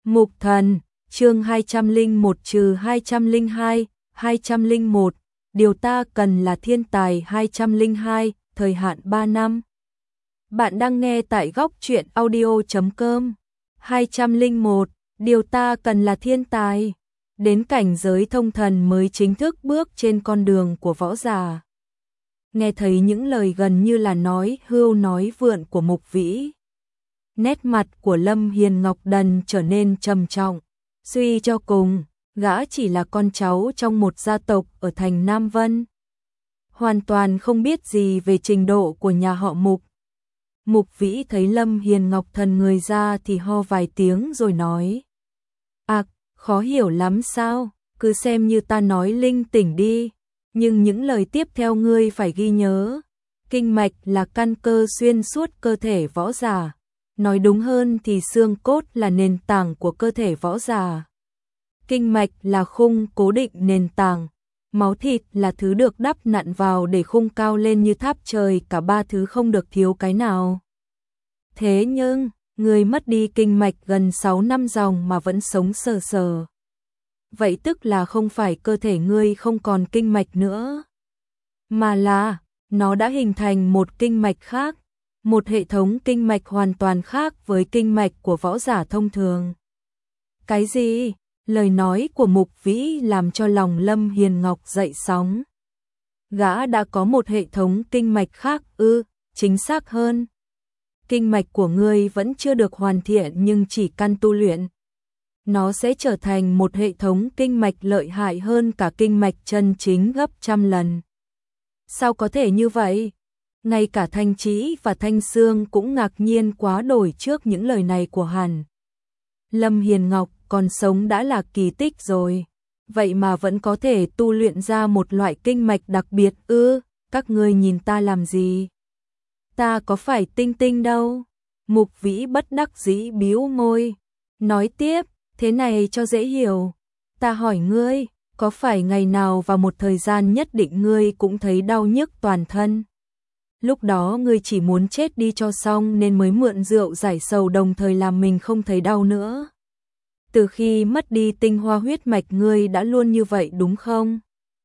Mục Thần, chương 201-202, 201, điều ta cần là thiên tài 202, thời hạn 3 năm. Bạn đang nghe tại góc truyện audio.com. 201, điều ta cần là thiên tài. Đến cảnh giới thông thần mới chính thức bước trên con đường của võ giả. Nghe thấy những lời gần như là nói hưu nói vượn của Mục Vĩ. Nét mặt của Lâm Hiền Ngọc đần trở nên trầm trọng. Suy cho cùng, gã chỉ là con cháu trong một gia tộc ở thành Nam Vân. Hoàn toàn không biết gì về trình độ của nhà họ Mục. Mục Vĩ thấy Lâm Hiền Ngọc thần người ra thì ho vài tiếng rồi nói. Khó hiểu lắm sao, cứ xem như ta nói linh tỉnh đi. Nhưng những lời tiếp theo ngươi phải ghi nhớ. Kinh mạch là căn cơ xuyên suốt cơ thể võ giả. Nói đúng hơn thì xương cốt là nền tảng của cơ thể võ giả. Kinh mạch là khung cố định nền tảng. Máu thịt là thứ được đắp nặn vào để khung cao lên như tháp trời, cả ba thứ không được thiếu cái nào. Thế nhưng, người mất đi kinh mạch gần 6 năm dòng mà vẫn sống sờ sờ. Vậy tức là không phải cơ thể ngươi không còn kinh mạch nữa, mà là nó đã hình thành một kinh mạch khác, một hệ thống kinh mạch hoàn toàn khác với kinh mạch của võ giả thông thường. Cái gì? Lời nói của Mục Vĩ làm cho lòng Lâm Hiền Ngọc dậy sóng. Gã đã có một hệ thống kinh mạch khác ư? Chính xác hơn, kinh mạch của ngươi vẫn chưa được hoàn thiện, nhưng chỉ căn tu luyện, nó sẽ trở thành một hệ thống kinh mạch lợi hại hơn cả kinh mạch chân chính gấp trăm lần. Sao có thể như vậy? Ngay cả Thanh Chí và Thanh Sương cũng ngạc nhiên quá đổi trước những lời này của hắn. Lâm Hiền Ngọc còn sống đã là kỳ tích rồi, vậy mà vẫn có thể tu luyện ra một loại kinh mạch đặc biệt ư? Các ngươi nhìn ta làm gì? Ta có phải tinh tinh đâu. Mục Vĩ bất đắc dĩ bĩu môi, nói tiếp, thế này cho dễ hiểu. Ta hỏi ngươi, có phải ngày nào và một thời gian nhất định ngươi cũng thấy đau nhức toàn thân? Lúc đó ngươi chỉ muốn chết đi cho xong nên mới mượn rượu giải sầu, đồng thời làm mình không thấy đau nữa. Từ khi mất đi tinh hoa huyết mạch ngươi đã luôn như vậy đúng không?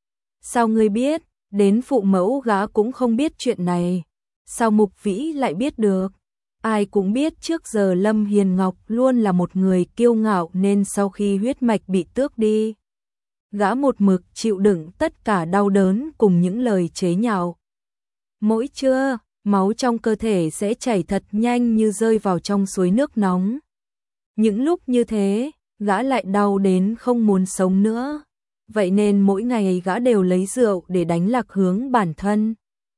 Sao ngươi biết? Đến phụ mẫu gã cũng không biết chuyện này. Sao Mục Vĩ lại biết được? Ai cũng biết trước giờ Lâm Hiền Ngọc luôn là một người kiêu ngạo, nên sau khi huyết mạch bị tước đi, gã một mực chịu đựng tất cả đau đớn cùng những lời chế nhạo. Mỗi trưa, máu trong cơ thể sẽ chảy thật nhanh như rơi vào trong suối nước nóng. Những lúc như thế, gã lại đau đến không muốn sống nữa. Vậy nên mỗi ngày gã đều lấy rượu để đánh lạc hướng bản thân.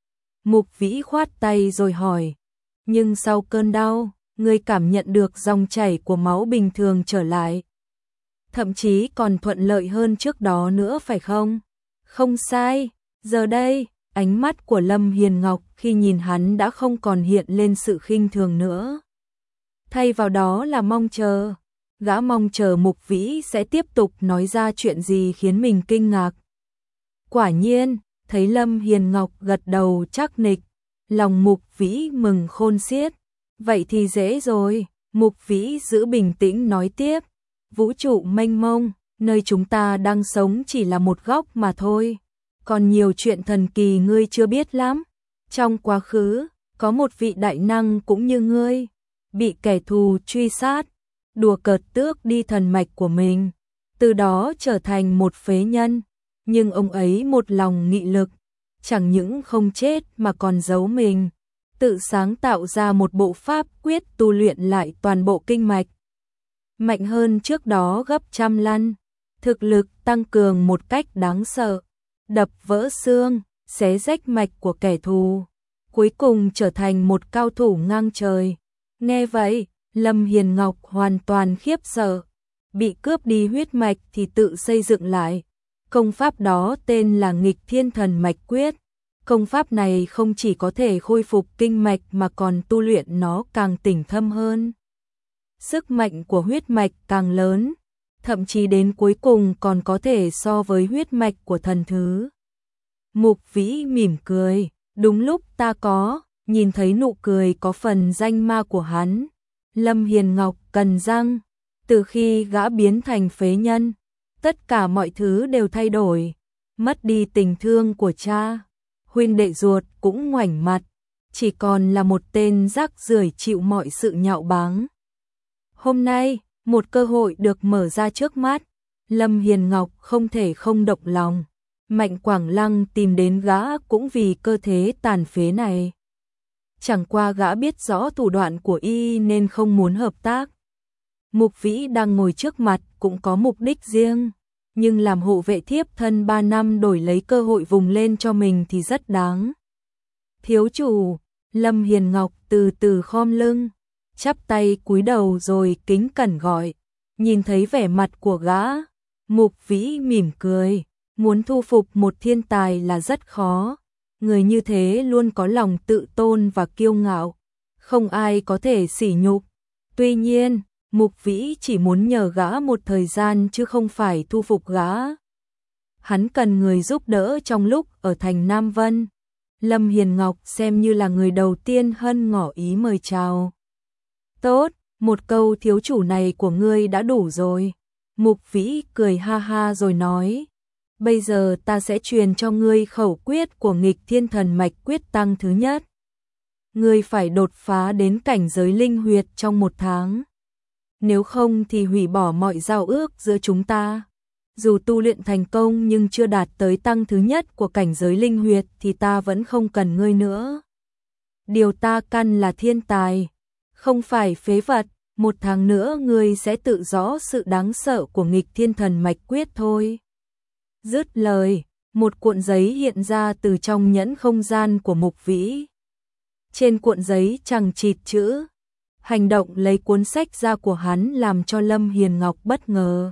Mục Vĩ khoát tay rồi hỏi, nhưng sau cơn đau, ngươi cảm nhận được dòng chảy của máu bình thường trở lại. Thậm chí còn thuận lợi hơn trước đó nữa phải không? Không sai, giờ đây, ánh mắt của Lâm Hiền Ngọc khi nhìn hắn đã không còn hiện lên sự khinh thường nữa. Thay vào đó là mong chờ. Gã mong chờ Mục Vĩ sẽ tiếp tục nói ra chuyện gì khiến mình kinh ngạc. Quả nhiên, thấy Lâm Hiền Ngọc gật đầu chắc nịch, lòng Mục Vĩ mừng khôn xiết. Vậy thì dễ rồi. Mục Vĩ giữ bình tĩnh nói tiếp, vũ trụ mênh mông, nơi chúng ta đang sống chỉ là một góc mà thôi. Còn nhiều chuyện thần kỳ ngươi chưa biết lắm. Trong quá khứ, có một vị đại năng cũng như ngươi, bị kẻ thù truy sát, đùa cợt tước đi thần mạch của mình, từ đó trở thành một phế nhân. Nhưng ông ấy một lòng nghị lực, chẳng những không chết mà còn giấu mình, tự sáng tạo ra một bộ pháp quyết tu luyện lại toàn bộ kinh mạch. Mạnh hơn trước đó gấp trăm lần, thực lực tăng cường một cách đáng sợ, đập vỡ xương, xé rách mạch của kẻ thù, cuối cùng trở thành một cao thủ ngang trời. Nghe vậy, Lâm Hiền Ngọc hoàn toàn khiếp sợ, bị cướp đi huyết mạch thì tự xây dựng lại. Công pháp đó tên là Nghịch Thiên Thần Mạch Quyết. Công pháp này không chỉ có thể khôi phục kinh mạch mà còn tu luyện nó càng tỉnh thâm hơn. Sức mạnh của huyết mạch càng lớn, thậm chí đến cuối cùng còn có thể so với huyết mạch của thần thứ. Mục Vĩ mỉm cười, đúng lúc ta có, nhìn thấy nụ cười có phần danh ma của hắn. Lâm Hiền Ngọc cần răng, Từ khi gã biến thành phế nhân, tất cả mọi thứ đều thay đổi, mất đi tình thương của cha, huynh đệ ruột cũng ngoảnh mặt, chỉ còn là một tên rác rưởi chịu mọi sự nhạo báng. Hôm nay, một cơ hội được mở ra trước mắt, Lâm Hiền Ngọc không thể không động lòng. Mạnh Quảng Lăng tìm đến gã cũng vì cơ thế tàn phế này. Chẳng qua gã biết rõ thủ đoạn của y nên không muốn hợp tác. Mục Vĩ đang ngồi trước mặt cũng có mục đích riêng, nhưng làm hộ vệ thiếp thân 3 năm đổi lấy cơ hội vùng lên cho mình thì rất đáng. Thiếu chủ, Lâm Hiền Ngọc từ từ khom lưng, chắp tay cúi đầu rồi kính cẩn gọi. Nhìn thấy vẻ mặt của gã, Mục Vĩ mỉm cười, muốn thu phục một thiên tài là rất khó. Người như thế luôn có lòng tự tôn và kiêu ngạo, không ai có thể sỉ nhục. Tuy nhiên, Mục Vĩ chỉ muốn nhờ gã một thời gian chứ không phải thu phục gã. Hắn cần người giúp đỡ trong lúc ở thành Nam Vân. Lâm Hiền Ngọc xem như là người đầu tiên hân ngỏ ý mời chào. Tốt, một câu thiếu chủ này của ngươi đã đủ rồi. Mục Vĩ cười ha ha rồi nói. Bây giờ ta sẽ truyền cho ngươi khẩu quyết của nghịch thiên thần mạch quyết tăng thứ nhất. Ngươi phải đột phá đến cảnh giới linh huyệt trong 1 tháng. Nếu không thì hủy bỏ mọi giao ước giữa chúng ta. Dù tu luyện thành công nhưng chưa đạt tới tăng thứ nhất của cảnh giới linh huyệt thì ta vẫn không cần ngươi nữa. Điều ta cần là thiên tài, không phải phế vật. 1 tháng nữa ngươi sẽ tự rõ sự đáng sợ của nghịch thiên thần mạch quyết thôi. Dứt lời, một cuộn giấy hiện ra từ trong nhẫn không gian của Mục Vĩ. Trên cuộn giấy chằng chịt chữ. Hành động lấy cuốn sách ra của hắn làm cho Lâm Hiền Ngọc bất ngờ.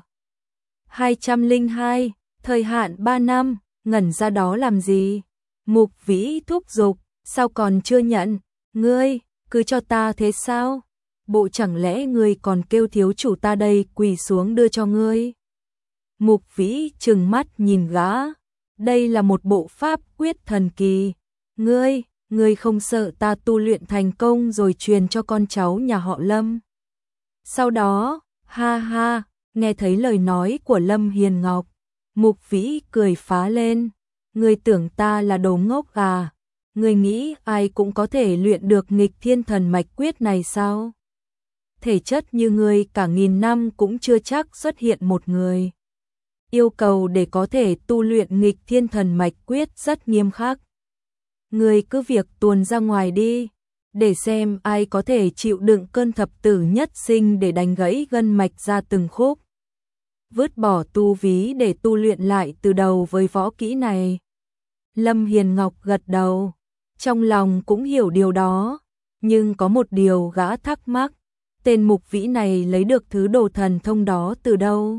202, thời hạn 3 năm, ngẩn ra đó làm gì? Mục Vĩ thúc giục, sao còn chưa nhận? Ngươi, cứ cho ta thế sao? Bộ chẳng lẽ ngươi còn kêu thiếu chủ ta đây quỳ xuống đưa cho ngươi? Mục Vĩ trừng mắt nhìn gã. Đây là một bộ pháp quyết thần kỳ. Ngươi không sợ ta tu luyện thành công rồi truyền cho con cháu nhà họ Lâm? Sau đó, ha ha, nghe thấy lời nói của Lâm Hiền Ngọc, Mục Vĩ cười phá lên. Ngươi tưởng ta là đồ ngốc à? Ngươi nghĩ ai cũng có thể luyện được nghịch thiên thần mạch quyết này sao? Thể chất như ngươi cả nghìn năm cũng chưa chắc xuất hiện một người. Yêu cầu để có thể tu luyện nghịch thiên thần mạch quyết rất nghiêm khắc. Ngươi cứ việc tuồn ra ngoài đi, để xem ai có thể chịu đựng cơn thập tử nhất sinh để đánh gãy gân mạch ra từng khúc. Vứt bỏ tu ví để tu luyện lại từ đầu với võ kỹ này. Lâm Hiền Ngọc gật đầu, trong lòng cũng hiểu điều đó, nhưng có một điều gã thắc mắc, tên Mục Vĩ này lấy được thứ đồ thần thông đó từ đâu?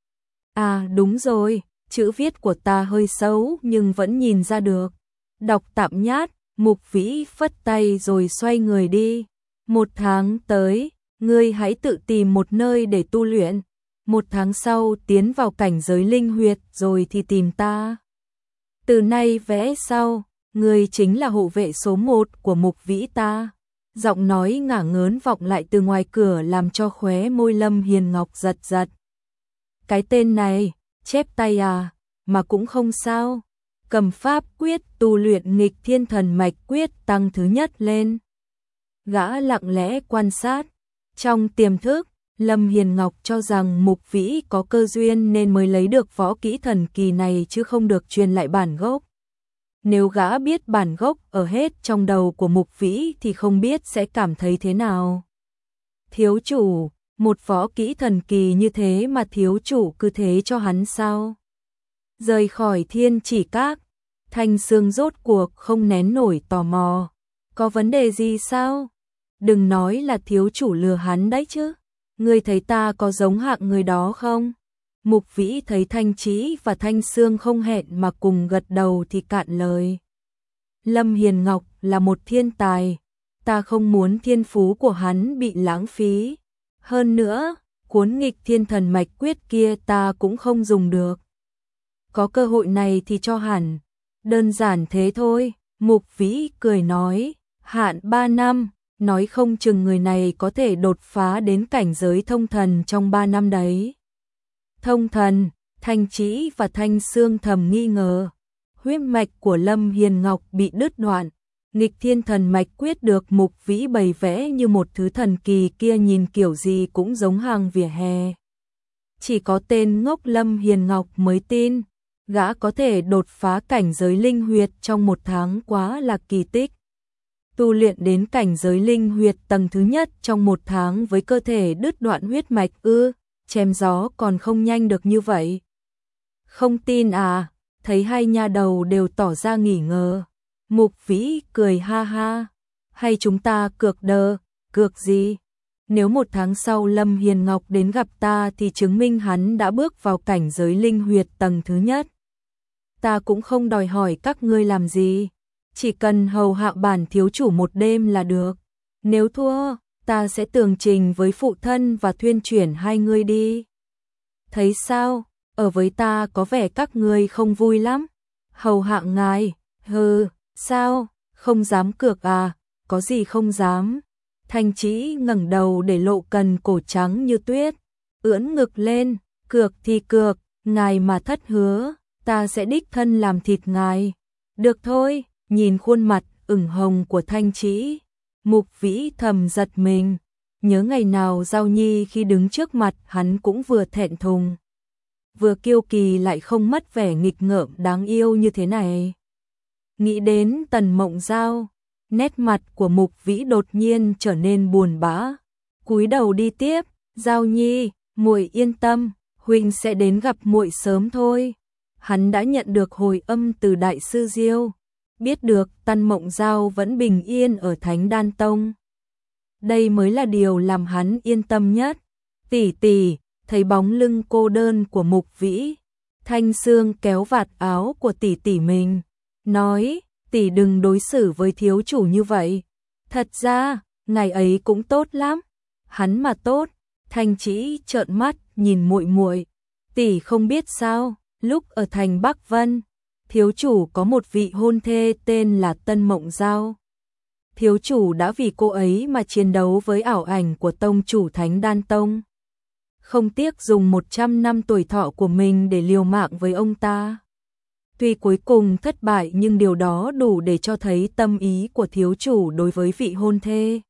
À đúng rồi, chữ viết của ta hơi xấu nhưng vẫn nhìn ra được. Đọc tạm nhát, Mục Vĩ phất tay rồi xoay người đi. 1 tháng tới, ngươi hãy tự tìm một nơi để tu luyện. 1 tháng sau tiến vào cảnh giới linh huyệt rồi thì tìm ta. Từ nay vẽ sau, ngươi chính là hộ vệ số 1 của Mục Vĩ ta. Giọng nói ngả ngớn vọng lại từ ngoài cửa làm cho khóe môi Lâm Hiền Ngọc giật giật. Cái tên này, chép tay à, mà cũng không sao. Cầm pháp quyết tu luyện nghịch thiên thần mạch quyết tăng thứ nhất lên. Gã lặng lẽ quan sát. Trong tiềm thức, Lâm Hiền Ngọc cho rằng Mục Vĩ có cơ duyên nên mới lấy được võ kỹ thần kỳ này chứ không được truyền lại bản gốc. Nếu gã biết bản gốc ở hết trong đầu của Mục Vĩ thì không biết sẽ cảm thấy thế nào. Thiếu chủ, một võ kỹ thần kỳ như thế mà thiếu chủ cứ thế cho hắn sao? Rời khỏi Thiên Chỉ Các, Thanh Sương rốt cuộc không nén nổi tò mò. Có vấn đề gì sao? Đừng nói là thiếu chủ lừa hắn đấy chứ. Ngươi thấy ta có giống hạng người đó không? Mục Vĩ thấy Thanh Chí và Thanh Sương không hẹn mà cùng gật đầu thì cạn lời. Lâm Hiền Ngọc là một thiên tài. Ta không muốn thiên phú của hắn bị lãng phí. Hơn nữa, cuốn nghịch thiên thần mạch quyết kia ta cũng không dùng được. Có cơ hội này thì cho hẳn. Đơn giản thế thôi. Mục Vĩ cười nói, hạn 3 năm, nói không chừng người này có thể đột phá đến cảnh giới thông thần trong 3 năm đấy. Thông thần, Thanh Trĩ và Thanh Sương thầm nghi ngờ. Huyết mạch của Lâm Hiền Ngọc bị đứt đoạn. Nghịch thiên thần mạch quyết được Mục Vĩ bày vẽ như một thứ thần kỳ kia, nhìn kiểu gì cũng giống hàng vỉa hè. Chỉ có tên ngốc Lâm Hiền Ngọc mới tin, gã có thể đột phá cảnh giới linh huyệt trong 1 tháng, quá là kỳ tích. Tu luyện đến cảnh giới linh huyệt tầng thứ nhất trong 1 tháng với cơ thể đứt đoạn huyết mạch chém gió còn không nhanh được như vậy. Không tin à? Thấy hai nha đầu đều tỏ ra nghi ngờ. Mục Vĩ cười ha ha. Hay chúng ta cược đờ? Cược gì? Nếu 1 tháng sau Lâm Hiền Ngọc đến gặp ta thì chứng minh hắn đã bước vào cảnh giới linh huyệt tầng thứ nhất. Ta cũng không đòi hỏi các ngươi làm gì, chỉ cần hầu hạ bản thiếu chủ 1 đêm là được. Nếu thua, ta sẽ tường trình với phụ thân và thuyên chuyển hai ngươi đi. Thấy sao? Ở với ta có vẻ các ngươi không vui lắm. Hầu hạ ngài, sao? Không dám cược à? Có gì không dám? Thanh Trĩ ngẩng đầu để lộ cần cổ trắng như tuyết, ưỡn ngực lên, cược thì cược, ngài mà thất hứa, ta sẽ đích thân làm thịt ngài. Được thôi, nhìn khuôn mặt ửng hồng của Thanh Trĩ, Mục Vĩ thầm giật mình, nhớ ngày nào Giao Nhi khi đứng trước mặt hắn cũng vừa thẹn thùng, vừa kiêu kỳ lại không mất vẻ nghịch ngợm đáng yêu như thế này. Nghĩ đến Tần Mộng Giao, nét mặt của Mục Vĩ đột nhiên trở nên buồn bã, cúi đầu đi tiếp, Giao Nhi, muội yên tâm, huynh sẽ đến gặp muội sớm thôi. Hắn đã nhận được hồi âm từ đại sư Diêu, biết được Tần Mộng Giao vẫn bình yên ở Thánh Đan Tông. Đây mới là điều làm hắn yên tâm nhất. Tỷ tỷ, thấy bóng lưng cô đơn của Mục Vĩ, Thanh Sương kéo vạt áo của tỷ tỷ mình, nói, tỷ đừng đối xử với thiếu chủ như vậy. Thật ra, ngày ấy cũng tốt lắm. Hắn mà tốt. Thanh Trĩ trợn mắt nhìn muội muội, tỷ không biết sao, lúc ở thành Bắc Vân, thiếu chủ có một vị hôn thê tên là Tân Mộng Giao. Thiếu chủ đã vì cô ấy mà chiến đấu với ảo ảnh của tông chủ Thánh Đan Tông, không tiếc dùng 100 năm tuổi thọ của mình để liều mạng với ông ta. Tuy cuối cùng thất bại nhưng điều đó đủ để cho thấy tâm ý của thiếu chủ đối với vị hôn thê.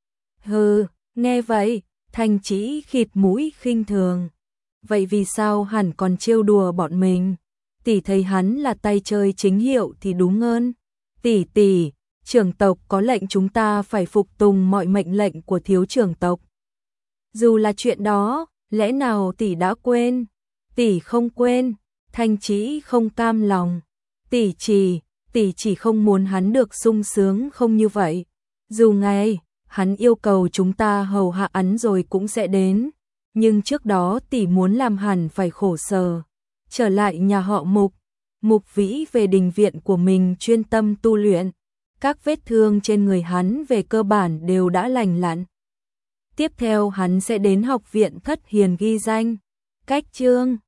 Nghe vậy, Thanh Trĩ khịt mũi khinh thường. Vậy vì sao hẳn còn trêu đùa bọn mình? Tỷ thấy hắn là tay chơi chính hiệu thì đúng hơn. Tỷ, trưởng tộc có lệnh chúng ta phải phục tùng mọi mệnh lệnh của thiếu trưởng tộc. Dù là chuyện đó, lẽ nào tỷ đã quên? Tỷ không quên. Thanh Trĩ không cam lòng. Tỷ chỉ không muốn hắn được sung sướng không như vậy. Dù ngày hắn yêu cầu chúng ta hầu hạ hắn rồi cũng sẽ đến, nhưng trước đó tỷ muốn làm hẳn phải khổ sở. Trở lại nhà họ Mục, Mục Vĩ về đình viện của mình chuyên tâm tu luyện. Các vết thương trên người hắn về cơ bản đều đã lành lặn. Tiếp theo hắn sẽ đến học viện Thất Hiền ghi danh. Cách chương